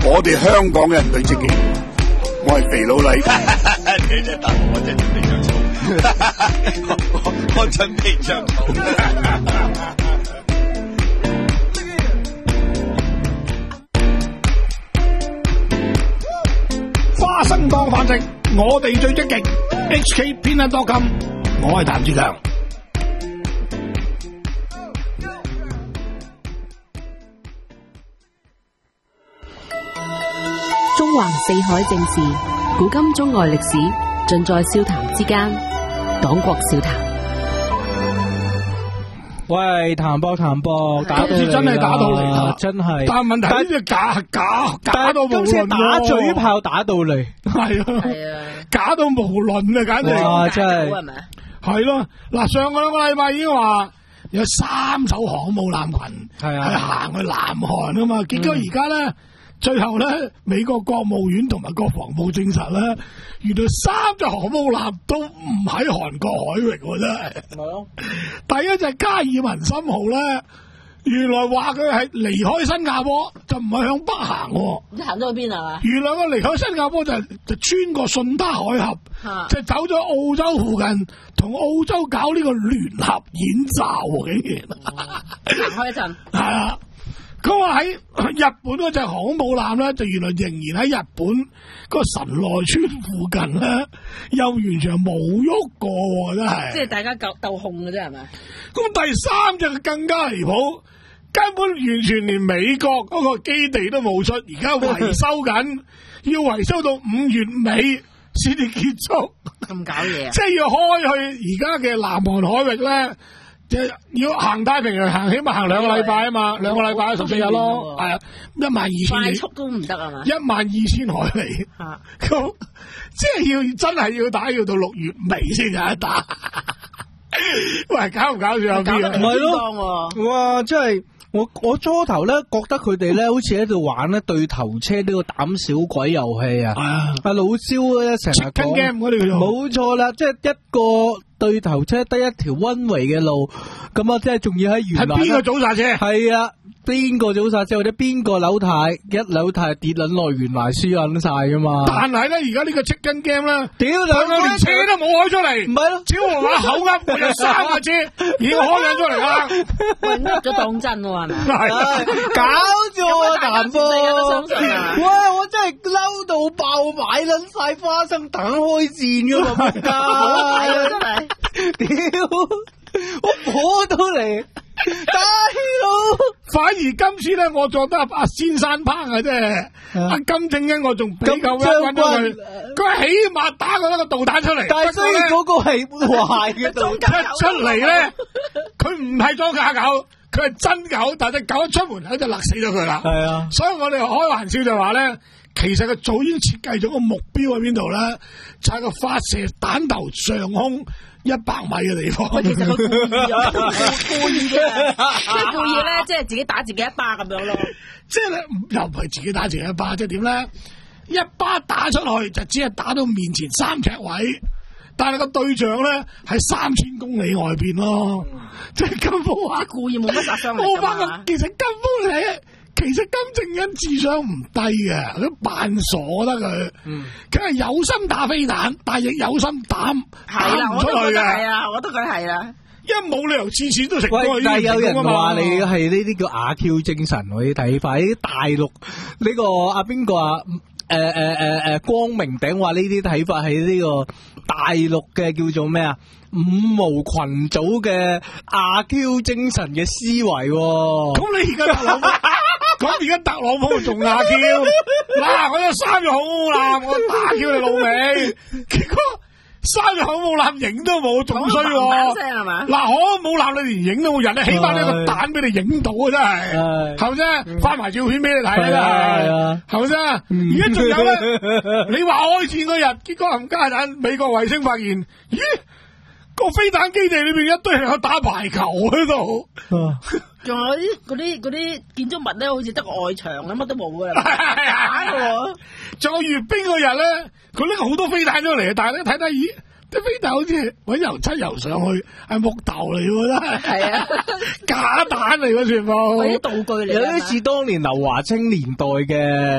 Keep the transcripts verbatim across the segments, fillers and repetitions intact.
我哋香港人最積極。我係肥佬黎， 你真答我真準備着草，我我準備着草。 花生當飯食，我哋最積極。H K 偏得多金，我係譚志強。 中橫四海正事，古今中外歷史，盡在笑談之間。黨國笑談。 喂，譚博譚博，打到今次真係打到嚟， 真係。 但係問題呢隻假假假到無論， 打嘴炮打到嚟， 係啊，係啊，假到無論啊，簡直。 哇，真係。 係咪？ 係咯，嗱，上個兩個禮拜已經話有三艘航母艦群係啊，行去南韓啊嘛，結果而家咧。最後咧，美國國務院同埋國防部證實咧，原來三隻航母艦都唔喺韓國海域喎，真係。係第一隻加爾文森號咧，原來話佢係離開新加坡，就唔係向北行。 你行咗去邊啊？ 原來佢離開新加坡就就穿過順德海峽，啊、就走咗澳洲附近，同澳洲搞呢個聯合演習，竟然。 行開一陣。 係啊。佢話喺日本嗰隻航母艦咧，就原來仍然喺日本嗰個神奈川附近咧，又完全冇喐過，真係。即係大家鬥鬥控嘅啫，係咪？咁第三隻更加離譜，根本完全連美國嗰個基地都冇出，而家維修緊，要維修到五月尾先至結束。咁搞嘢啊！即係要開去而家嘅南韓海域咧。即係要行太平洋行，起碼行兩個禮拜啊嘛，兩個禮拜十四日咯，係啊，一萬二千里，快速都唔得啊嘛，一萬二千海里，咁即係要真係要打，要到六月尾先有得打。喂，搞唔搞笑啊？唔係咯，哇！真係我我初頭咧覺得佢哋咧好似喺度玩咧對頭車呢個膽小鬼遊戲啊！阿老蕭咧成日講，冇錯啦，即係一個。對頭車得一條溫圍嘅路，咁啊，即係仲要喺原來。係邊個早剎車？係啊，邊個早剎車或者邊個扭軚，一扭軚跌撚落原來輸撚晒噶嘛？但係咧，而家呢個 chicken game 咧，屌兩個連車都冇開出嚟，唔係咯？小黃馬口噏，我有三個車已經開緊出嚟啦，喂，呃咗當真喎，係咪？係搞咗啊，南波！哇，我真係嬲到爆，買撚晒花生等開戰噶嘛，真係。屌，我火到嚟，大佬！反而今次咧，我覺得阿先生烹嘅啫，阿金正恩我仲比較揾揾到佢，佢起碼打過一個導彈出嚟。但係雖然嗰個係壞嘅導彈出嚟咧，佢唔係裝假狗，佢係真狗，但係隻狗一出門口就勒死咗佢啦。係啊，所以我哋開玩笑就話咧。其實佢早已經設計咗個目標喺邊度咧，就係個發射彈頭上空一百米嘅地方。其實佢故意啊，故意嘅，即係故意咧，即係自己打自己一巴咁樣咯。即係咧，又唔係自己打自己一巴，即係點咧？一巴打出去就只係打到面前三尺位，但係個對象咧係三千公里外邊咯。即係金峰話故意冇乜殺傷力。我發覺其實金峰係。其實金正恩智商唔低嘅，佢扮傻得佢，佢係、嗯、有心打飛彈，但係亦有心打打唔出去嘅。係啊，我覺得佢係啦，因為冇理由次次都食過呢啲。但係有人話你係呢啲叫阿 Q 精神，我啲睇法。啲大陸呢、這個阿邊個啊？誒誒誒誒，光明頂話呢啲睇法係呢個大陸嘅叫做咩啊？五毛群組嘅阿 Q 精神嘅思維。咁你而家特朗普，咁而家特朗普仲阿 Q，嗱我有三隻航母艦，我打 Q 你老味，結果三隻航母艦影都冇，仲衰喎。嗱航母艦你連影都冇人，起碼你個彈俾你影到啊，真係，係咪先？發埋照片俾你睇啦，係咪先？而家仲有咧，你話開戰嗰日，結果冚家鏟美國衛星發現，咦？個飛彈基地裏邊一堆人喺打排球喺度，仲有啲嗰啲嗰啲建築物咧，好似得個外牆咁，乜都冇噶啦。係啊，仲有閱兵嗰日咧，佢拎好多飛彈出嚟，但係咧睇睇，咦，啲飛彈好似搵油漆油上去，係木頭嚟喎，真係。係啊，假彈嚟嘅全部。嗰啲道具嚟。有啲似當年劉華清年代嘅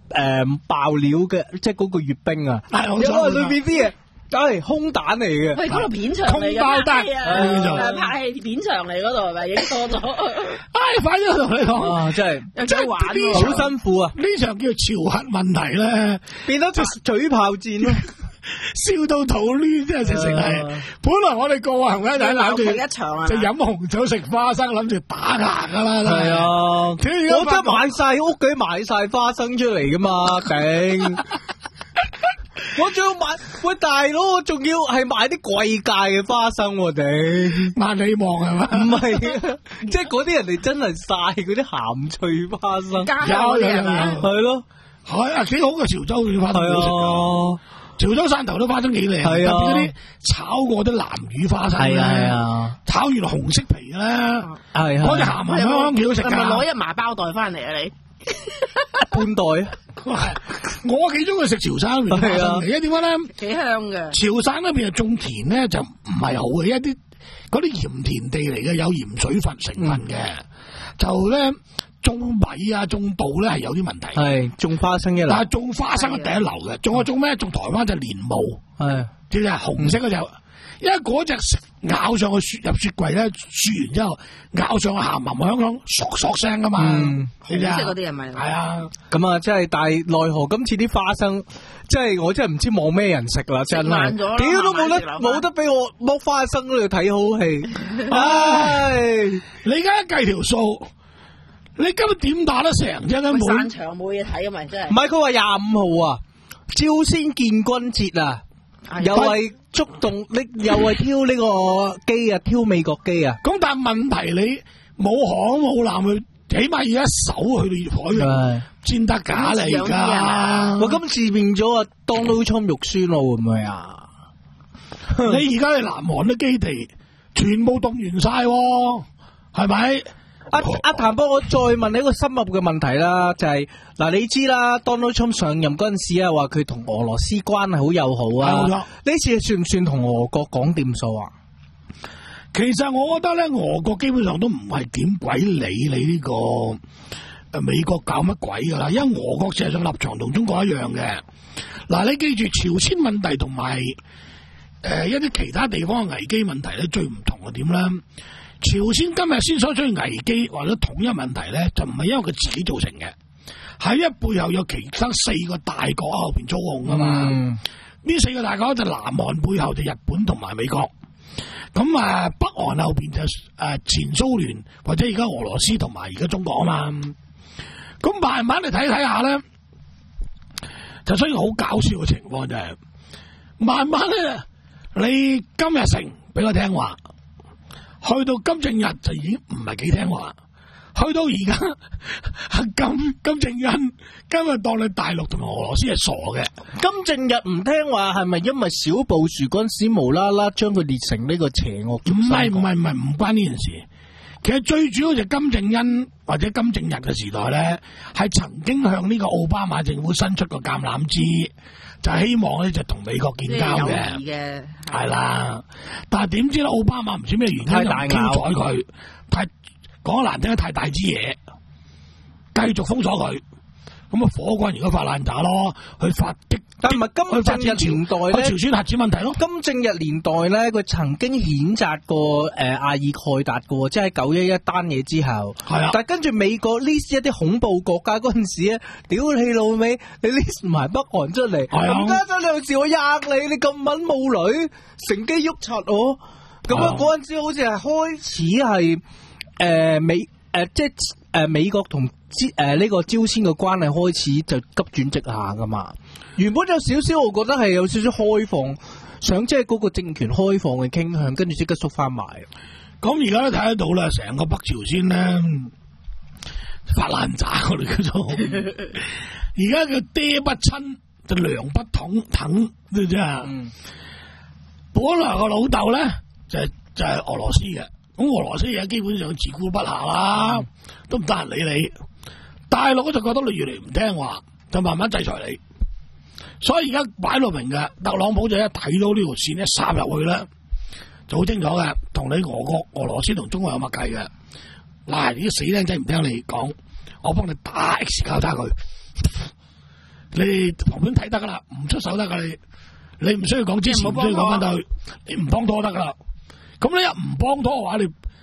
誒爆料嘅，即係嗰個閱兵啊， 因為裏邊啲嘢。係空彈嚟嘅， 喂，嗰度片場嚟嘅， 空包彈啊，拍戲片場嚟嗰度係咪影多咗？ 唉，快啲同你講， 啊，真係有真玩， 好辛苦啊！ 呢場叫朝核問題咧， 變咗隻嘴炮戰咯， 笑到肚攣，真係直情係。本來我哋過行咧就諗住一場啊， 就飲紅酒食花生，諗住打牙噶啦， 係啊！我真係買晒屋企買晒花生出嚟噶嘛，頂！我仲要買，喂大佬，我仲要係買啲貴價嘅花生，我哋萬里望係嘛？ 唔係，即係嗰啲人哋真係曬嗰啲鹹脆花生， 有有有， 係咯， 係啊，幾好嘅潮州嘅花生，係啊，潮州汕頭啲花生幾靚，特別嗰啲炒過啲南乳花生，係啊，炒完紅色皮啦，係嗰隻鹹鹹香香幾好食噶， 係咪攞一麻包袋翻嚟啊你？ 半袋啊！ 我幾中意食潮汕嗰邊花生，因為點解咧？ 幾香嘅。潮汕嗰邊啊種田咧就唔係好嘅，一啲嗰啲鹽田地嚟嘅，有鹽水分成分嘅，嗯、就咧種米啊種稻咧係有啲問題。係種花生一流，但係種花生係第一流嘅，仲有種咩？種台灣就蓮霧，係即係紅色嗰隻。因為嗰隻咬上去雪入雪櫃咧，雪完之後咬上去鹹鹹香香，索索聲噶嘛，紅色嗰啲係咪？係啊，咁啊，即係但係奈何今次啲花生，即係我真係唔知望咩人食啦，真係，屌都冇得冇得俾我剝花生喺度睇好戲，唉！你而家計條數，你今日點打得成啫？根本散場冇嘢睇啊嘛，真係。唔係佢話廿五號啊，朝鮮建軍節啊。又係觸動，你又係挑呢個機啊，挑美國機啊。咁但係問題你冇航冇艦去，起碼要一手去到海洋先得假嚟噶。我今次變咗啊，Donald Trump肉酸咯，會唔會啊？你而家喺南韓啲基地全部動員晒，係咪？阿阿譚波，我再問你一個深入嘅問題啦，就係、是、嗱，你知啦 ，Donald Trump 上任嗰陣時啊，話佢同俄羅斯關係好友好啊，呢次算唔算同俄國講掂數啊？其實我覺得咧，俄國基本上都唔係點鬼理你呢個誒美國搞乜鬼噶啦，因為俄國事實上立場同中國一樣嘅。嗱，你記住朝鮮問題同埋誒一啲其他地方嘅危機問題咧，最唔同係點咧？朝鮮今日先所出現危機或者統一問題咧，就唔係因為佢自己造成嘅，係因為背後有其他四個大國後邊操控噶嘛。呢、嗯、四個大國就南韓背後就日本同埋美國，咁啊北韓後邊就誒前蘇聯或者而家俄羅斯同埋而家中國啊嘛。咁慢慢嚟睇睇下咧，就所以好搞笑嘅情況就係、是，慢慢咧你金日成比較聽話。去到金正日就已經唔係幾聽話，去到而家金金正恩今日當你大陸同埋俄羅斯係傻嘅。金正日唔聽話係咪因為小布殊嗰陣時無啦啦將佢列成呢個邪惡？唔係唔係唔係唔關呢件事。其實最主要就金正恩或者金正日嘅時代咧，係曾經向呢個奧巴馬政府伸出個橄欖枝。就係希望咧，就同美國建交嘅，係啦。但係點知咧，奧巴馬唔知咩原因就唔挑睬佢，太講得難聽得太大支嘢，繼續封鎖佢。咁啊，火滾而家發爛渣咯，去發擊。但係唔係金正日年代咧，朝鮮核子問題咯。金正日年代咧，佢曾經譴責過誒、呃、阿爾蓋達嘅，即係九一一單嘢之後。係啊。但係跟住美國 list 一啲恐怖國家嗰陣時咧，屌你老味，你 list 埋北韓出嚟，咁家陣兩字我吔你，你咁撚冇女，乘機喐柒我。咁啊，嗰陣時好似係開始係誒、呃、美誒、呃、即係誒、呃、美國同。誒，呢、呃這個朝鮮嘅關係開始就急轉直下噶嘛，原本有少少，我覺得係有少少開放，想即係嗰個政權開放嘅傾向，跟住即刻縮翻埋。咁而家都睇得到啦，成個北朝鮮咧發爛渣，我哋叫做，而家叫爹不親就娘不疼，疼知唔知啊？嗯、本來個老豆咧就係、是、就係、是、俄羅斯嘅，咁俄羅斯而家基本上自顧不暇啦，嗯、都唔得人理你。大陸就覺得你越嚟唔聽話，就慢慢制裁你。所以而家擺到明嘅，特朗普就一睇到呢條線一殺入去咧，就好清楚嘅，同你俄國、俄羅斯同中國有默契嘅。嗱，呢啲死僆仔唔聽你講，我幫你打 X 交叉佢。 你旁邊睇得噶啦，唔出手得噶你，你唔需要講之前，唔需要講翻到去，你唔幫拖得噶啦。咁你一唔幫拖嘅話，你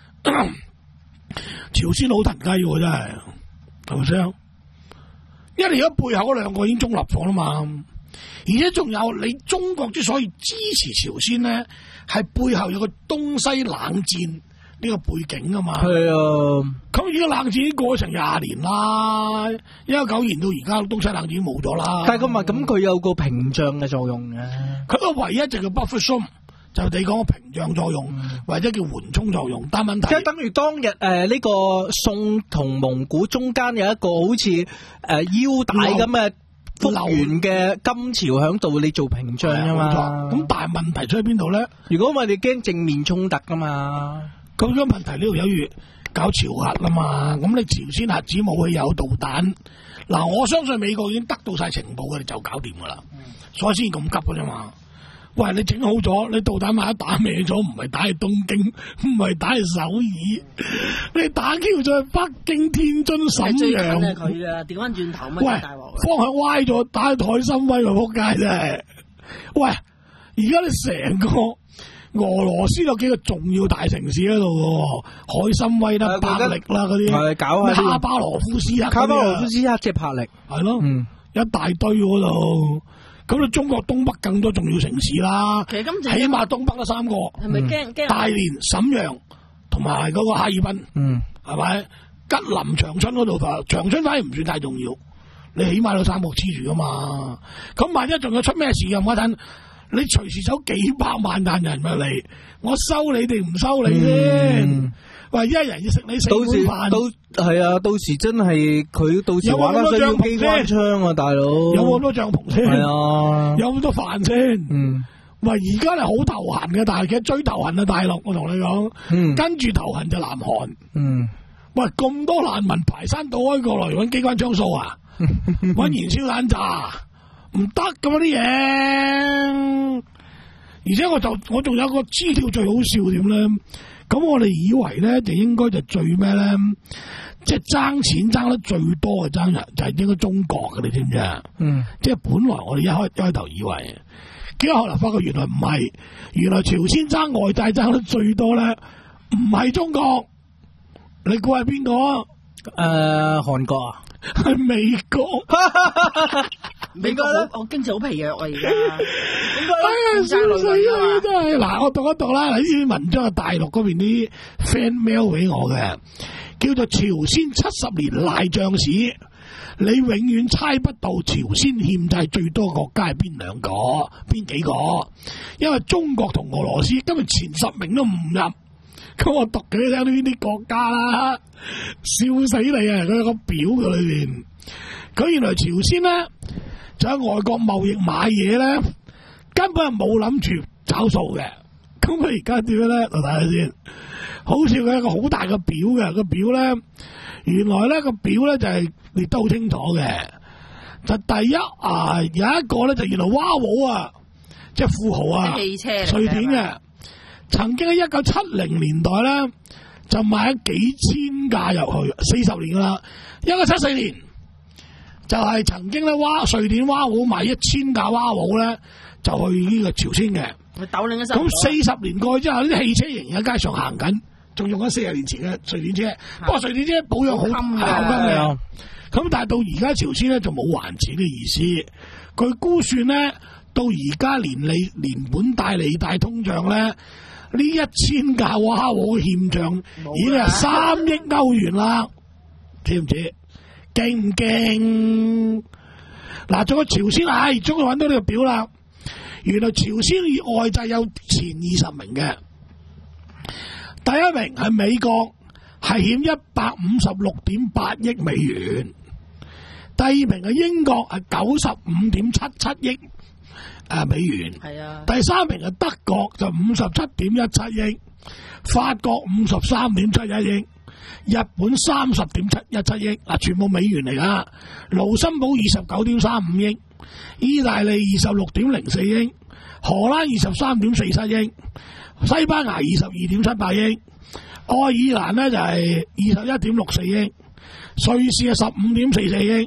朝鮮好騰雞喎，真係係咪先？因為而家背後嗰兩個已經中立咗啦嘛，而且仲有你中國之所以支持朝鮮咧，係背後有個東西冷戰呢個背景啊嘛。係啊，咁而家冷戰已經過咗成廿年啦，一九九年到而家東西冷戰已經冇咗啦。但係佢話咁佢有個屏障嘅作用嘅，佢個唯一就叫 buffer zone。就你講個屏障作用，嗯、或者叫緩衝作用，但問題即係等於當日誒呢、呃這個宋同蒙古中間有一個好似誒、呃、腰帶咁嘅復原嘅金朝喺度，你做屏障啊嘛。咁但係問題出喺邊度咧？如果我哋驚正面衝突噶嘛，咁樣問題呢度有如搞朝核啊嘛。咁你朝鮮核子武器有導彈，嗱我相信美國已經得到晒情報嘅，就搞掂噶啦，嗯、所以先咁急噶啫嘛。喂，你整好咗，你導彈萬一打歪咗，唔係打去東京，唔係打去首爾，你打 Q 咗去北京、天津、瀋陽。佢啊，調翻轉頭乜大鑊？方向歪咗，打去海參崴個仆街真係。喂，而家你成個俄羅斯有幾個重要大城市喺度喎，海參崴啦、伯力啦嗰啲，係搞下卡巴羅夫斯克，卡巴羅夫斯克即係柏力，係咯，嗯，一大堆嗰度。咁你中國東北更多重要城市啦，其實今次起碼東北嗰三個，係咪驚驚？大連、瀋陽同埋嗰個哈爾濱，嗯，係咪？吉林、長春嗰度，長春反而唔算太重要，你起碼有三個黐住噶嘛。咁萬一仲有出咩事咁嗰陣，你隨時走幾百萬彈人入嚟，我收你哋唔收你先。嗯喂，一人要食你四碗飯，到係啊！到時真係佢到時玩得需要機關槍啊，大佬有冇咁多帳篷先？係啊，有咁多飯先？嗯，喂，而家係好頭痕嘅，但係其實最頭痕啊，大陸我同你講，嗯，跟住頭痕就南韓，嗯，喂，咁多難民排山倒海過來揾機關槍掃啊，揾燃燒彈炸，唔得咁啲嘢，而且我就我仲有個資料最好笑點咧。咁我哋以為咧就應該就最咩咧，即係爭錢爭得最多嘅爭人就係應該中國嘅，你知唔知啊？嗯，即係本來我哋一開一開頭以為，結果後來發覺原來唔係，原來朝鮮爭外債爭得最多咧，唔係中國，你估係邊個？誒、呃，韓國啊？係美國。美國好，我經濟好疲弱啊！而家，哎呀，笑死啊！真係，嗱，我讀一讀啦。呢啲文章係大陸嗰邊啲 fan mail 俾我嘅，叫做朝鮮七十年賴賬史。你永遠猜不到朝鮮欠債最多國家係邊兩個、邊幾個？因為中國同俄羅斯今日前十名都唔入。咁我讀俾你聽呢啲國家啦，笑死你啊！佢有個表嘅裏邊，佢原來朝鮮咧。就喺外國貿易買嘢咧，根本係冇諗住找數嘅。咁佢而家點樣咧？我睇下先。好似佢有一個好大嘅表嘅，個表咧，原來咧個表咧就係列得好清楚嘅。就第一啊，有一個咧就原來蛙wol啊，即係富豪啊，汽車瑞典嘅，曾經喺一九七零年代咧就買咗幾千架入去，四十年噶啦，一九七四年。就係曾經咧，蛙瑞典蛙wol賣一千架蛙wol咧，就去呢個朝鮮嘅。咁四十年過去之後，呢啲汽車仍然喺街上行緊，仲用緊四十年前嘅瑞典車。的不過瑞典車保養好金嘅。咁但係到而家朝鮮咧就冇還錢嘅意思。佢估算咧，到而家連利連本帶利帶通脹咧，呢一千架蛙wol嘅欠賬已經係三億歐元啦，知唔知？驚唔驚？嗱，仲有朝鮮，唉，終於揾到呢個表啦。原來朝鮮以外債有前二十名嘅，第一名係美國，係欠一百五十六點八億美元；第二名係英國，係九十五點七七億誒美元。係啊。第三名係德國，就五十七點一七億；法國五十三點七一億。日本三十點七一七億，嗱，全部美元嚟噶。盧森堡二十九點三五億，意大利二十六點零四億，荷蘭二十三點四七億，西班牙二十二點七八億，愛爾蘭呢就係二十一點六四億，瑞士係十五點四四億，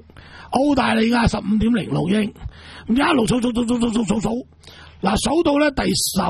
澳大利亞十五點零六億，咁一路數數數數數數數數，嗱數到咧第十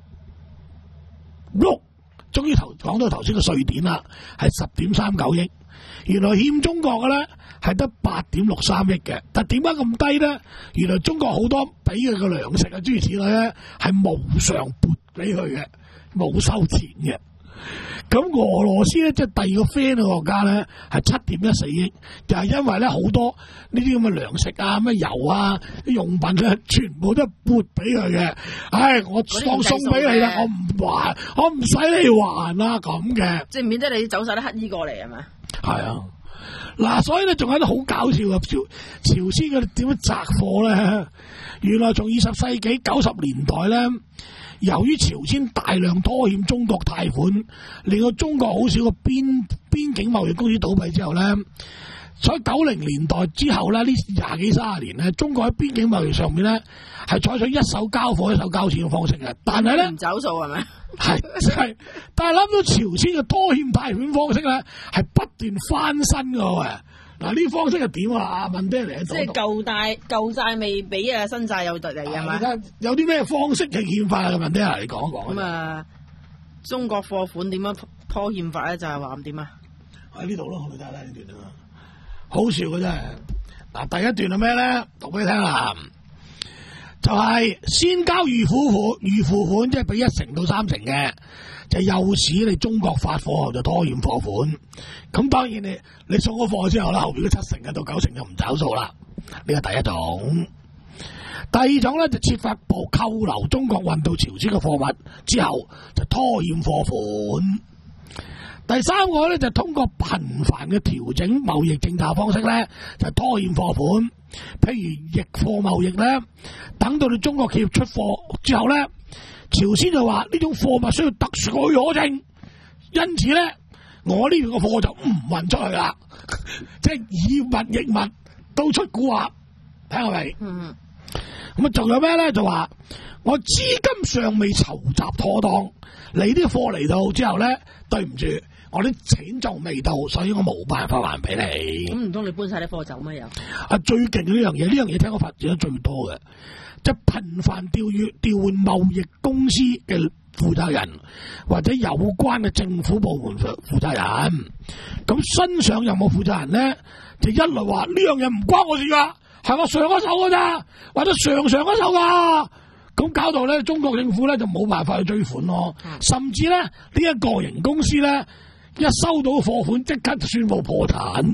六，終於頭講到頭先嘅瑞典啦，係十點三九億。原來欠中國嘅咧係得八點六三億嘅，但點解咁低咧？原來中國好多俾佢嘅糧食啊諸如此類咧係無償撥俾佢嘅，冇收錢嘅。咁俄羅斯咧即係第二個 friend 嘅國家咧係七點一四億，就係因為咧好多呢啲咁嘅糧食啊、咩油啊、啲用品咧，全部都係撥俾佢嘅。唉，我當送俾你啦，我唔還，我唔使你還啦咁嘅。 即係免得你走晒啲乞衣過嚟係咪？係啊，嗱，所以咧仲有啲好搞笑嘅朝朝鮮嘅點樣摘貨咧？原來從二十世紀九十年代咧。由於朝鮮大量拖欠中國貸款，令到中國好少個邊邊境貿易公司倒閉之後咧，所以九零年代之後咧，呢廿幾三十年咧，中國喺邊境貿易上面咧係採取一手交貨一手交錢嘅方式嘅，但係咧唔走數係咪？ 係係，但係諗到朝鮮嘅拖欠貸款方式咧係不斷翻新嘅喂。嗱，呢方式係點啊？問爹嚟， 即係舊債舊債未俾啊，新債有得嚟係嘛？ 有啲咩方式係欠法啊？問爹嚟，你講一講。咁啊，中國貨款點樣拖欠法咧？就係話咁點啊？ 喺呢度咯，我哋睇下呢段啊，好笑嘅真係。嗱，第一段係咩咧？讀俾你聽啦，就係、是、先交預付款，預付款即係俾一成到三成嘅。就誘使你中國發貨後就拖欠貨款，咁當然你你送咗貨之後啦，後邊嗰七成啊到九成就唔找數啦。呢個第一種，第二種咧就設法部扣留中國運到朝鮮嘅貨物之後就拖欠貨款。第三個咧就通過頻繁嘅調整貿易政策方式咧就拖欠貨款，譬如逆貨貿易咧，等到你中國企業出貨之後咧。朝鮮就話呢種貨物需要特殊許可證，因此咧，我呢邊個貨就唔運出去啦，即係以物易物，到出蠱惑，睇下未？嗯。咁啊，仲有咩咧？就話我資金尚未籌集妥當，你啲貨嚟到之後咧，對唔住，我啲錢仲未到，所以我冇辦法還俾你。 咁唔通你搬晒啲貨走咩又？ 啊，最勁呢樣嘢，呢樣嘢聽我發展得最多嘅。即係頻繁調閱調換貿易公司嘅負責人，或者有關嘅政府部門負負責人，咁新上任嘅負責人咧，就一律話呢樣嘢唔關我事噶，係我上一手噶咋，或者上上一手噶，咁搞到咧中國政府咧就冇辦法去追款咯，嗯、甚至咧呢一、這個個人公司咧一收到貨款即刻就宣布破產，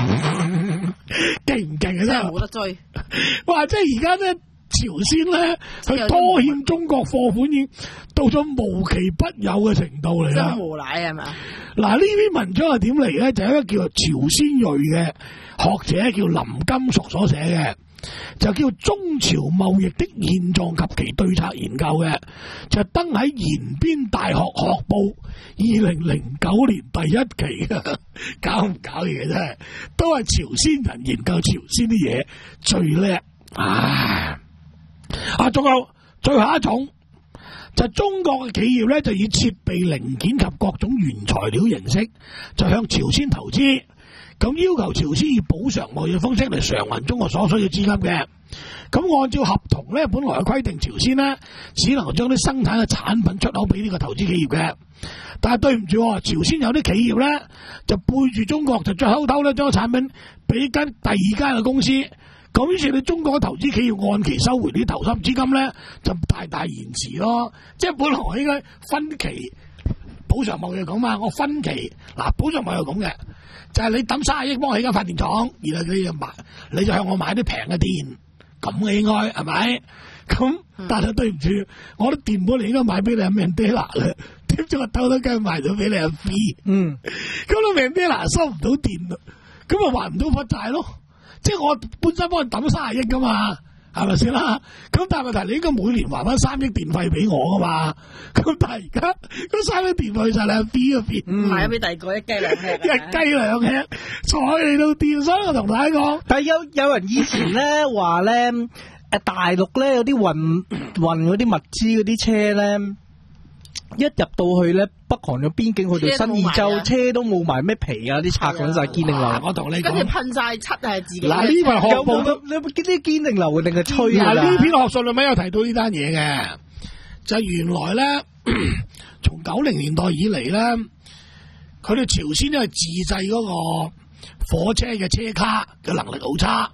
勁唔勁啊？真係冇得追， 哇！即係而家咧。朝鮮咧，佢拖欠中國貨款已經到咗無奇不有嘅程度嚟啦。 真無賴係嘛？ 嗱，呢篇文章係點嚟咧？就係、是、一個叫做朝鮮裔嘅學者叫林金淑所寫嘅，就叫中朝貿易的現狀及其對策研究嘅，就登喺延邊大學學報二零零九年第一期嘅，搞唔搞嘢真係，都係朝鮮人研究朝鮮啲嘢最叻，唉。啊，仲有最後一種就係、中國嘅企業咧，就以設備零件及各種原材料形式，就向朝鮮投資，咁要求朝鮮以補償貿易方式嚟償還中國所需嘅資金嘅。咁按照合同咧，本來嘅規定，朝鮮咧只能將啲生產嘅產品出口俾呢個投資企業嘅。但係對唔住，朝鮮有啲企業咧就背住中國，就再偷偷咧將個產品俾間第二間嘅公司。咁於是你中國嘅投資企業按期收回啲投資資金咧，就大大延遲咯。即係本來我應該分期補償貿易講嘛，我分期嗱補償貿易咁嘅，就係、是、你抌卅億幫我起間發電廠，然後你就買，你就向我買啲平嘅電，咁嘅應該係咪？咁但係對唔住，我啲電本嚟應該買俾你阿 Mandela 咧，點知我偷偷雞賣咗俾你阿 B， 嗯，咁你 Mandela 收唔到電啦，咁啊還唔到筆債咯。即係我本身幫佢抌卅億噶嘛，係咪先啦？咁但係問題你應該每年還翻三億電費俾我噶嘛？咁但係而家嗰三億電費就係你阿 B 嗰邊， 唔係俾第二個一雞兩吃， 一雞兩吃，再嚟到電商我同大家講， 但係有有人以前咧話咧，誒大陸咧有啲運運嗰啲物資嗰啲車咧， 一入到去咧，北韓嘅邊境去到新義州，車都冇埋咩皮啊，啲拆緊晒堅定流。我同你講， 跟住噴晒漆係自己。 嗱呢份學報都， 你啲堅定流定係吹啊？ 嗱呢篇學術裏面有提到呢單嘢嘅，就係原來咧，從九零年代以嚟咧，佢哋朝鮮因為自製嗰個火車嘅車卡嘅能力好差，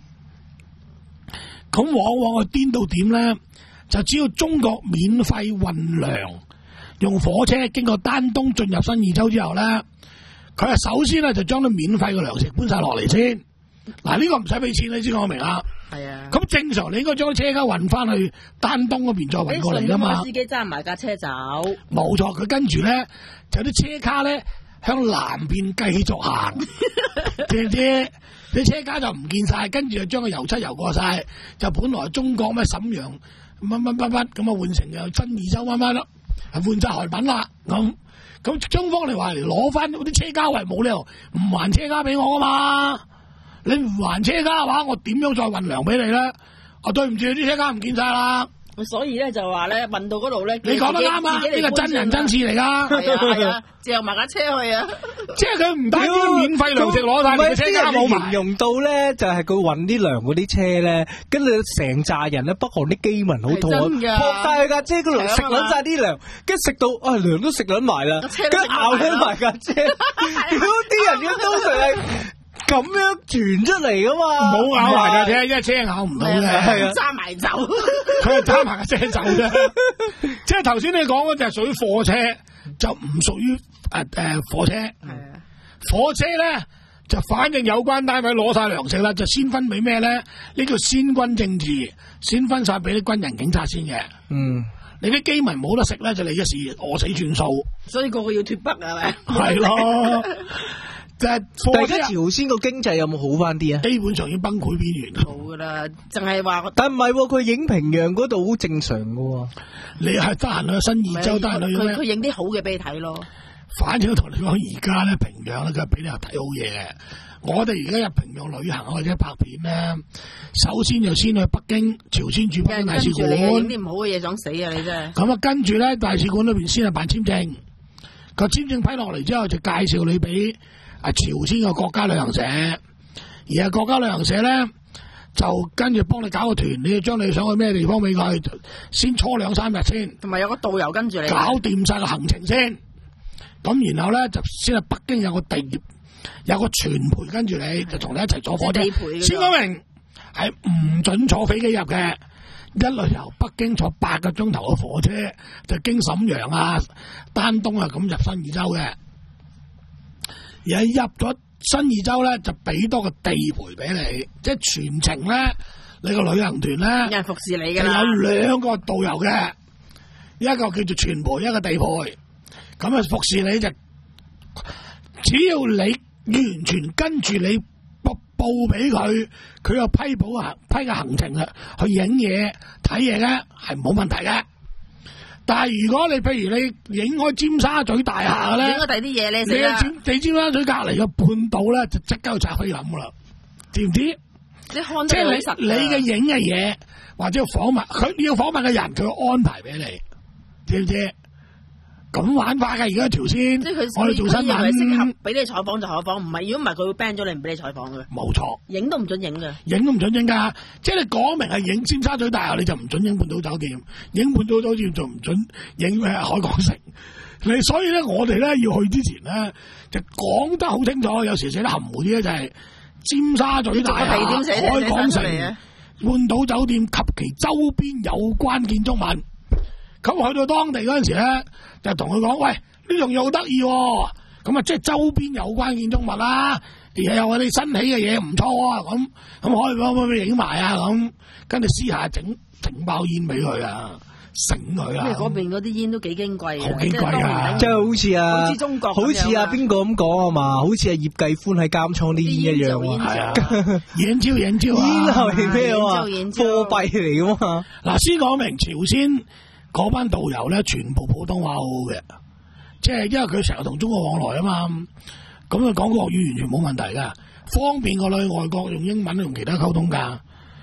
咁往往係顛到點咧，就只要中國免費運糧。用火車經過丹東進入新義州之後咧，佢係首先咧就將啲免費嘅糧食搬晒落嚟先。嗱呢個唔使俾錢，你先講明啊。係啊。咁正常你應該將啲車卡運翻去丹東嗰邊再運過嚟噶嘛。 司機揸埋架車走。 冇錯，佢跟住咧就啲車卡咧向南邊繼續行，知唔知？啲車卡就唔見晒，跟住就將個油漆油過晒，就本來中國咩瀋陽乜乜乜乜咁啊換成又新義州乜乜啦。係換晒海品啦，咁咁中方你話嚟攞翻嗰啲車卡，喂冇理由唔還車卡俾我噶嘛？你唔還車卡嘅話，我點樣再運糧俾你咧？啊對唔住，啲車卡唔見晒啦。 所以咧就話咧運到嗰度咧， 你講得啱啊！呢個真人真事嚟噶， 係啊係啊，借埋架車去啊！ 即係佢唔單止免費糧食攞晒，你車卡冇埋。 形容到咧就係佢運啲糧嗰啲車咧，跟住成扎人咧，北韓啲饑民好肚餓，撲晒架車嗰度食撚晒啲糧，跟住食到啊糧都食撚埋啦，跟住咬緊埋架車，屌啲人嘅都係。咁樣傳出嚟噶嘛？ 冇咬埋架車，因為車咬唔到嘅， 揸埋走。 佢係揸埋架車走啫。即係頭先你講嗰隻屬於貨車，就唔屬於誒誒火車。係啊，火車咧就反正有關單位攞晒糧食啦，就先分俾咩咧？呢叫先軍政治，先分晒俾啲軍人警察先嘅。嗯，你啲饑民冇得食咧，就你一時餓死轉數。 所以個個要脫北係咪？ 係咯。就係而家朝鮮個經濟有冇好翻啲啊？ 基本上已經崩潰邊緣冇噶啦，淨係話。 但唔係喎，佢影平壤嗰度好正常噶喎。 你係得閒去新義州，得閒去佢佢影啲好嘅俾你睇咯。 反正同你講，而家咧平壤咧，佢俾你睇好嘢嘅。我哋而家入平壤旅行或者拍片咧，首先就先去北京朝鮮駐北京大使館。 影啲唔好嘅嘢想死啊！你真係。 咁啊，跟住咧大使館裏邊先係辦簽證，個簽證批落嚟之後就介紹你俾。啊！朝鮮嘅國家旅行社，而係國家旅行社咧，就跟住幫你搞個團，你要將你想去咩地方俾佢，先初兩三日先， 同埋有個導遊跟住你， 搞掂晒個行程先。咁然後咧就先係北京有個地，有個全陪跟住你，就同你一齊坐火車。先講明係唔准坐飛機入嘅，一路由北京坐八個鐘頭嘅火車，就經瀋陽啊、丹東啊咁入新義州嘅。而喺入咗新義州咧，就俾多個地陪俾你，即係全程咧，你個旅行團咧， 有人服侍你㗎啦。 有兩個導遊嘅，一個叫做全陪，一個地陪，咁啊服侍你就，只要你完全跟住你報報俾佢，佢有批保啊批嘅行程啊，去影嘢睇嘢咧係冇問題嘅。但係如果你譬如你影開尖沙咀大廈咧， 影開第啲嘢咧， 你尖你尖沙咀隔籬嘅半島咧，就即刻要拆菲林噶啦，知唔知？ 你看即係你你嘅影嘅嘢或者訪問，佢要訪問嘅人，佢會安排俾你，知唔知？咁玩法嘅而家條線， 即係佢我哋做新聞， 俾你採訪就採訪，唔係如果唔係佢會 ban 咗你，唔俾你採訪嘅。 冇錯， 影都唔准影嘅， 影都唔准影噶。即係你講明係影尖沙咀大廈，你就唔准影半島酒店，影半島酒店就唔准影誒海港城。你所以咧，我哋咧要去之前咧，就講得好清楚。有時寫得含糊啲咧，就係尖沙咀大廈、海港城、半島酒店及其周邊有關建築物。咁去到當地嗰陣時咧，就同佢講：喂，呢樣嘢好得意喎！咁啊，即係周邊有關建築物啦，而家有我哋新起嘅嘢唔錯啊！咁咁可以可唔可以影埋啊？咁跟住私下整整包煙俾佢啊，醒佢啊！ 因為嗰邊嗰啲煙都幾矜貴， 好矜貴啊！ 即係好似啊， 好似中國， 好似啊邊個咁講啊嘛？好似啊葉繼歡喺監倉啲煙一樣啊！係啊， 影招影招啊！ 煙係咩啊？貨幣嚟噶嘛？ 嗱，先講明朝鮮。嗰班導遊咧，全部普通話好好嘅，即係因為佢成日同中國往來啊嘛，咁佢講國語完全冇問題噶，方便過去外國用英文用其他溝通噶，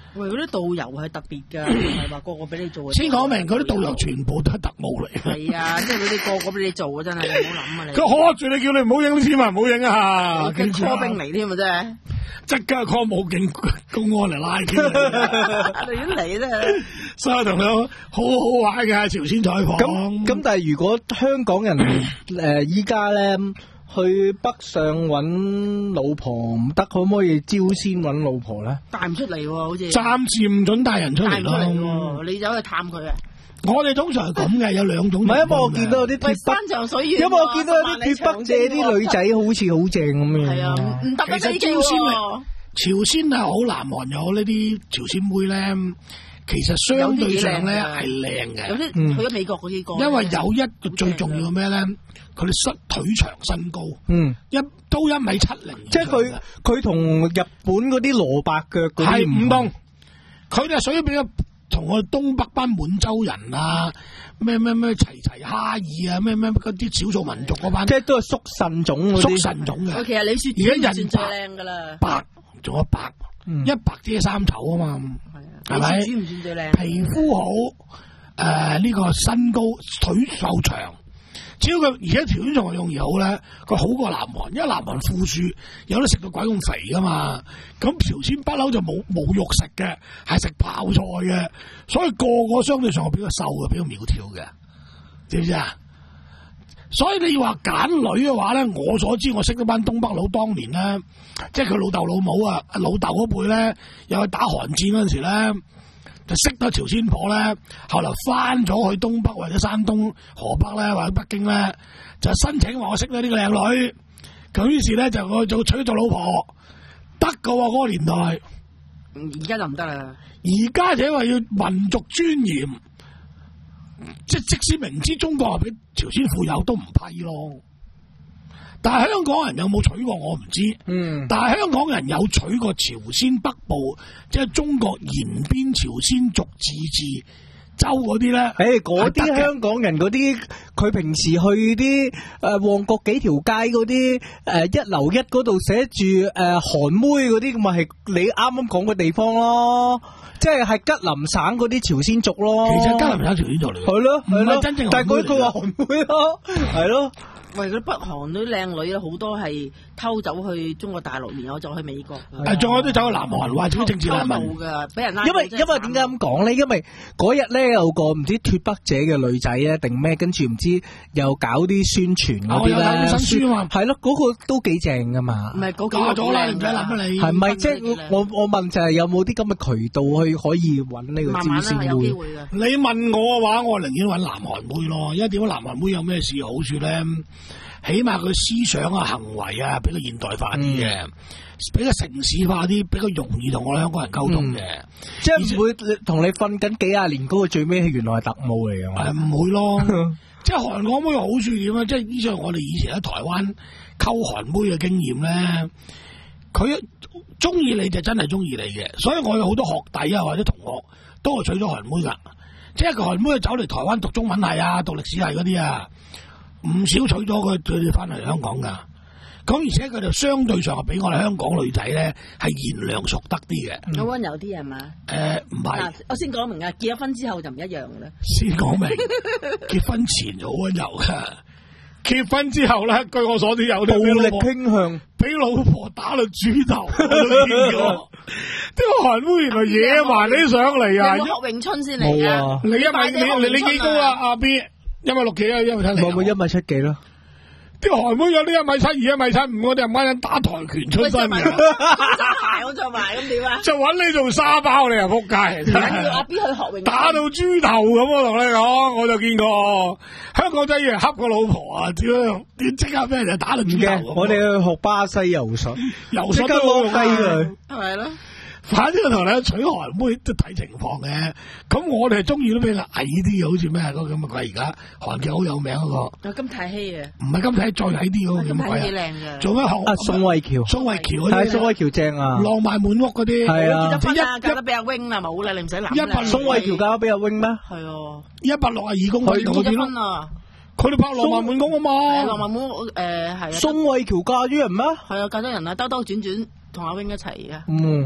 喂，嗰啲導遊係特別㗎，唔係話個個俾你做。 先講明，嗰啲導遊全部都係特務嚟。 係啊，即係嗰啲個個俾你做啊！真係你唔好諗啊你。 佢呵住你，叫你唔好影啲錢啊，唔好影啊！ 跟 call 兵嚟添啊，真係。 即刻 call 武警公安嚟拉佢。 亂嚟啫。 所以同佢好好玩嘅朝鮮採訪。 咁咁，但係如果香港人誒依家咧去北上揾老婆唔得，可唔可以朝鮮揾老婆咧？ 帶唔出嚟喎，好似。 暫時唔準帶人出嚟咯。 你走去探佢啊？ 我哋通常係咁嘅，有兩種。唔係，因為我見到有啲鐵北， 山長水遠。 因為我見到有啲鐵北姐啲女仔好似好正咁樣。 係啊，唔搭得飛機喎。 朝鮮啊，好南韓有呢啲朝鮮妹咧，其實相對上咧係靚嘅。 有啲去咗美國嗰幾個。 因為有一個最重要嘅咩咧，佢哋身腿長身高，嗯，一都一米七零。即係佢佢同日本嗰啲蘿蔔腳嗰啲係唔同，佢哋係屬於比較。同我哋東北班滿洲人啊，咩咩咩齊齊哈爾啊，咩咩嗰啲少數民族嗰班，即係都係叔神種嗰啲。叔神種嘅。 其實李雪主而家人最靚噶啦， 白仲有白，嗯、一白遮三醜啊嘛，係咪？李雪主唔算最靚，皮膚好，誒、呃、呢、這個身高腿瘦長。只要佢而家條件仲係容易好咧，佢好過南韓，因為南韓富庶，有得食到鬼咁肥噶嘛。咁朝鮮不嬲就冇冇肉食嘅，係食泡菜嘅，所以個個相對上係比較瘦嘅，比較苗條嘅，知唔知啊？所以你要話揀女嘅話咧，我所知我識咗班東北佬，當年咧，即係佢老豆老母啊，老豆嗰輩咧，又去打韓戰嗰陣時咧。就識得朝鮮婆咧，後來翻咗去東北或者山東、河北咧，或者北京咧，就申請話我識咗呢個靚女，咁於是咧就我就娶做老婆，得噶喎嗰個年代。 而家就唔得啦。 而家就因為要民族尊嚴，即係即使明知中國係比朝鮮富有都唔批咯。但係香港人有冇娶過我唔知，嗯，但係香港人有娶過朝鮮北部，即係中國延邊朝鮮族自治州嗰啲咧。誒，嗰啲香港人嗰啲，佢平時去啲誒旺角幾條街嗰啲誒一樓一嗰度寫住誒韓妹嗰啲，咁咪係你啱啱講嘅地方咯，即係係吉林省嗰啲朝鮮族咯。其實吉林省朝鮮族嚟嘅，係咯，係咯，真正但係佢佢話韓妹咯，係咯。 喂，嗰北韓啲靚女咧，好多係偷走去中國大陸，然後再去美國。 誒，仲有啲走去南韓，或者政治難民㗎，俾人拉。 因為因為點解咁講咧？因為嗰日咧有個唔知脫北者嘅女仔咧，定咩？跟住唔知又搞啲宣傳嗰啲咧，新書啊嘛，係咯，嗰個都幾正噶嘛。 唔係嗰個假咗啦，唔使諗啊你。係咪即係我我問就係有冇啲咁嘅渠道去可以揾呢個朝鮮妹？ 有機會嘅。 你問我嘅話，我寧願揾南韓妹咯，因為點解南韓妹有咩事好處咧？起碼佢思想啊、行為啊，比較現代化啲嘅，嗯、比較城市化啲，比較容易同我哋香港人溝通嘅，嗯、即係唔會同你瞓緊幾廿年嗰個最尾原來係特務嚟嘅。係唔會咯，即係韓國妹好處點啊？即係依上我哋以前喺台灣溝韓妹嘅經驗咧，佢中意你就真係中意你嘅，所以我有好多學弟啊或者同學都係娶咗韓妹噶，即係個韓妹走嚟台灣讀中文系啊、讀歷史系嗰啲啊。唔少娶咗佢，佢哋翻嚟香港噶，咁而且佢哋相對上係比我哋香港女仔咧係賢良淑德啲嘅， 好溫柔啲係嘛？ 誒，唔係， 我先講明啊，結咗婚之後就唔一樣嘅啦。 先講明，結婚前就好溫柔噶，結婚之後咧，據我所知有啲暴力傾向，俾老婆打到豬頭，啲韓妹原來野蠻起上嚟啊！ 學詠春先嚟啊！ 你一米你你你幾高啊？阿 B？一米六幾啊？一米七零， 冇冇一米七幾咯？ 啲韓妹有啲一米七二、一米七五，我哋唔啱人打跆拳出身嘅。 鞋我着埋咁點啊？ 就揾你做沙包，你又仆街。 要阿 B 去學詠， 打到豬頭咁，我同你講，我就見過香港仔以為恰個老婆啊，點樣點即刻俾人哋打到豬頭。 我哋去學巴西柔術， 柔術都好用佢， 係咪咯？ 反正同你娶韓妹都睇情況嘅，咁我哋係中意都比較矮啲，好似咩嗰個咁嘅鬼，而家韓劇好有名嗰個。 有金泰熙啊？唔係金泰熙，再矮啲嗰個咁嘅鬼。 金泰熙靚嘅。做咩學？啊， 宋慧喬。 宋慧喬嗰啲。 係宋慧喬正啊。浪漫滿屋嗰啲。 係啊。 結咗婚啊，嫁得俾阿 wing 啦，冇啦，你唔使諗。 一百宋慧喬嫁俾阿 wing 咩？ 係啊。 一百六啊二公分嗰啲咯。佢哋拍浪漫滿屋啊嘛。 浪漫滿屋誒係啊。 宋慧喬嫁咗人咩？ 係啊，嫁咗人啊，兜兜轉轉同阿 wing 一齊嘅。 嗯。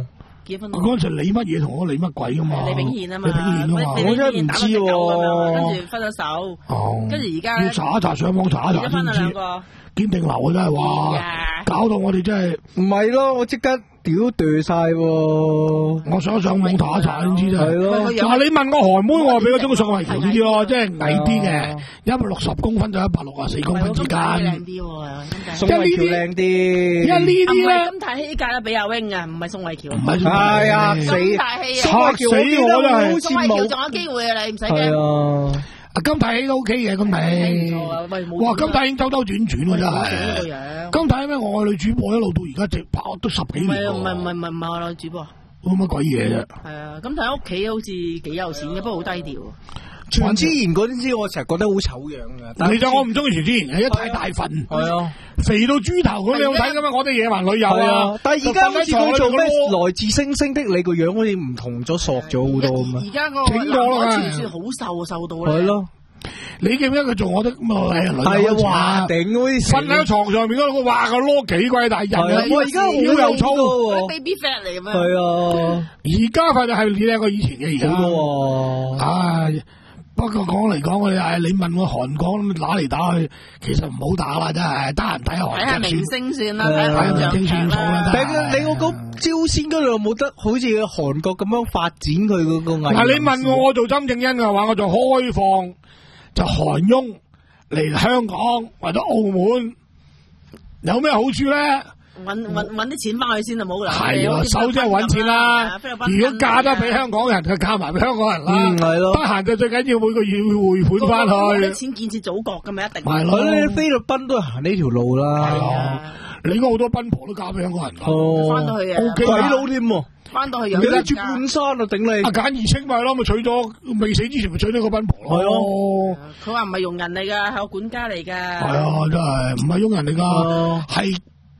結婚。 嗰陣時李乜嘢同我李乜鬼噶嘛？ 李炳憲啊嘛， 李炳憲啊嘛， 我真係唔知喎。 跟住分咗手，跟住而家要查一查，上網查一查先知。堅定流啊，真係話，搞到我哋真係唔係咯，我即刻屌對晒喎！ 我想上網查一查先知真係。 係咯， 嗱你問我韓妹，我係俾佢中宋慧喬呢啲咯，即係矮啲嘅，一百六十公分到一百六啊四公分之間。 靚啲喎， 宋慧喬靚啲。 因為呢啲咧， 金泰熙嫁咗俾阿 wing 啊，唔係宋慧喬。 唔係宋慧喬。 係啊， 金泰熙啊， 嚇死我真係。 宋慧喬仲有機會啊，你唔使驚。 啊，金泰熙都 OK 嘅，金泰熙。哇，金泰熙兜兜轉轉喎真係。金泰熙咩？我係女主播一路到而家直拍都十幾年。 唔係唔係唔係唔係我女主播。 冇乜鬼嘢啫。 係啊，金泰熙屋企好似幾有錢嘅，不過好低調。 全智賢嗰啲我成日覺得好醜樣嘅。 其實我唔中意全智賢，因為太大份。係啊，肥到豬頭咁，你好睇噶嘛？我哋野蠻女友啊。 但係而家好似佢做咩來自星星的你個樣好似唔同咗，索咗好多咁啊。 而家個我傳說好瘦，瘦到咧。 係咯。 你記唔記得佢做我的咁啊？係啊，話頂嗰啲瞓喺床上面嗰個，哇個囉幾鬼大人啊！ 我而家好又粗 ，baby fat 嚟咁樣。 係啊， 而家發就係靚過以前嘅而家。唉，不過講嚟講去，唉，你問我韓國打嚟打去，其實唔好打啦，真係得閒睇下韓劇。睇下明星算啦，睇下明星算數啦。 但係你我講朝鮮嗰度有冇得好似韓國咁樣發展佢嗰個藝？ 嗱，你問我，我做金正恩嘅話，我就開放。就韓翁嚟香港或者澳門有咩好處咧？ 搵搵搵啲錢翻去先就冇啦。 係啊，首先係搵錢啦。如果嫁得俾香港人，就嫁埋俾香港人啦。 嗯，係咯。 得閒就最緊要每個月匯款翻去。 啲錢建設祖國噶嘛，一定。 係咯。 菲律賓都係行呢條路啦。 係啊，你應該好多賓婆都嫁俾香港人。 哦，翻到去啊， 鬼佬添喎。 翻到去養家，住半山啊，頂你！ 阿簡義清咪咯，咪娶咗未死之前咪娶咗個賓婆咯。係咯， 佢話唔係傭人嚟噶，係個管家嚟噶。係啊，真係唔係傭人嚟噶，係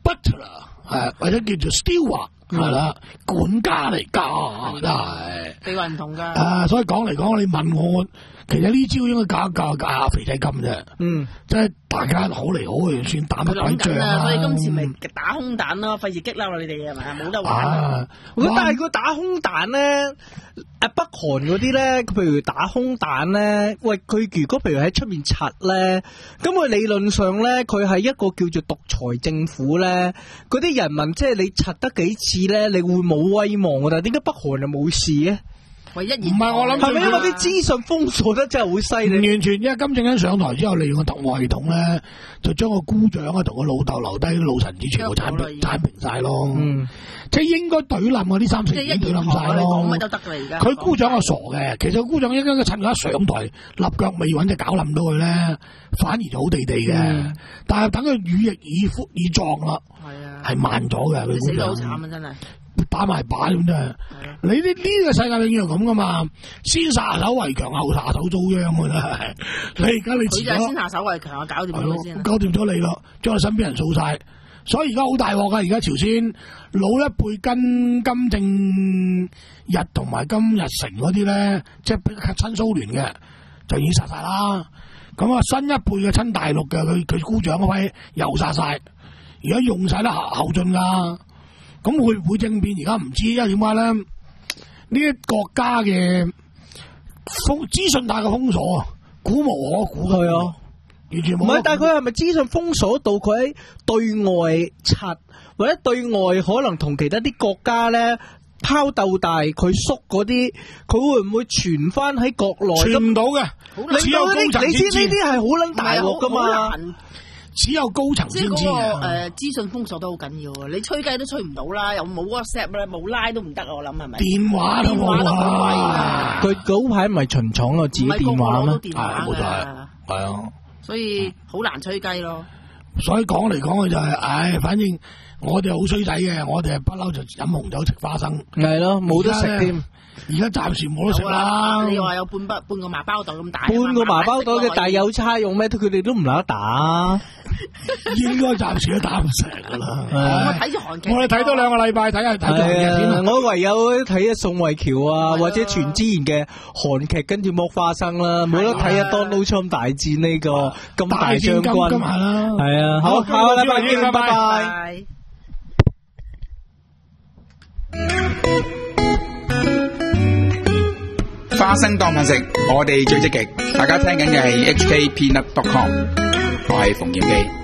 butler 係或者叫做 steward 係啦，管家嚟噶，真係。地位唔同噶。啊，所以講嚟講，你問我，其實呢招應該教教教下肥仔金啫。嗯，即係大家好嚟好去，算打乜鬼仗啊？ 所以今次咪打空彈咯，費事激嬲你哋係咪？冇得玩。 啊，但係佢打空彈咧，誒北韓嗰啲咧，譬如打空彈咧，喂，佢如果譬如喺出面拆咧，咁佢理論上咧，佢係一個叫做獨裁政府咧，嗰啲人民即係你拆得幾次咧，你會冇威望嘅，但係點解北韓就冇事咧？ 唯一唔係我諗， 係咪因為啲資訊封鎖得真係好犀利？ 完全，因為金正恩上台之後，利用個特務系統咧，就將個姑丈啊同個老豆留低啲老臣子全部剷平剷平晒咯。嗯，即係應該懟冧嗰啲三成已經懟冧晒咯。 講乜都得㗎而家。佢姑丈係傻嘅，其實姑丈應該趁佢一上台立腳未穩就搞冧到佢咧，反而就好地地嘅。嗯、但係等佢羽翼已枯已壯啦，係啊，係慢咗嘅。佢死得好慘啊！真係。 打埋把咁啫，你呢呢個世界永遠係咁噶嘛？先下手為強，後下手遭殃噶啦。你而家你自己先下手為強，我搞掂咗先， 搞掂咗你咯，將佢身邊人掃晒。所以而家好大鑊噶，而家朝鮮老一輩跟金正日同埋金日成嗰啲咧，即係親蘇聯嘅，就已經殺晒啦。咁啊，新一輩嘅親大陸嘅，佢佢姑丈嗰位又殺晒，而家用晒得後後進噶。咁會唔會政變？而家唔知，因為點解咧？呢啲國家嘅封資訊帶嘅封鎖，估無可估係啊，完全冇。唔係，但係佢係咪資訊封鎖到佢喺對外拆，或者對外可能同其他啲國家咧拋鬥大，佢縮嗰啲，佢會唔會傳翻喺國內？傳唔到嘅，只有高層先知。你知呢啲係好撚大鑊噶嘛？只有高層先知嘅。 誒，資訊封鎖都好緊要啊！你吹雞都吹唔到啦，又冇 WhatsApp 咧，冇 Line 都唔得，我諗係咪？ 電話都冇啊！ 佢嗰排唔係巡廠啊，自己電話咩？ 係冇錯，係啊。 所以好難吹雞咯。 所以講嚟講去就係，唉，反正我哋好衰仔嘅，我哋係不嬲就飲紅酒食花生。 係咯，冇得食添。 而家暫時冇得食啦。 你話有半包半個麻包袋咁大， 半個麻包袋嘅大有差用咩？佢哋都唔留得打。 應該暫時都打唔成噶啦。 我睇咗韓劇， 我哋睇多兩個禮拜，睇下睇韓劇先。 我唯有睇下宋慧喬啊，或者全智賢嘅韓劇，跟住剝花生啦。冇得睇下 Donald Trump 大戰呢個咁大將軍。係啊，好，下個禮拜見，拜拜。 花生當飯食，我哋最積極。大家聽緊嘅係 H K Peanut dot com， 我係馮耀基。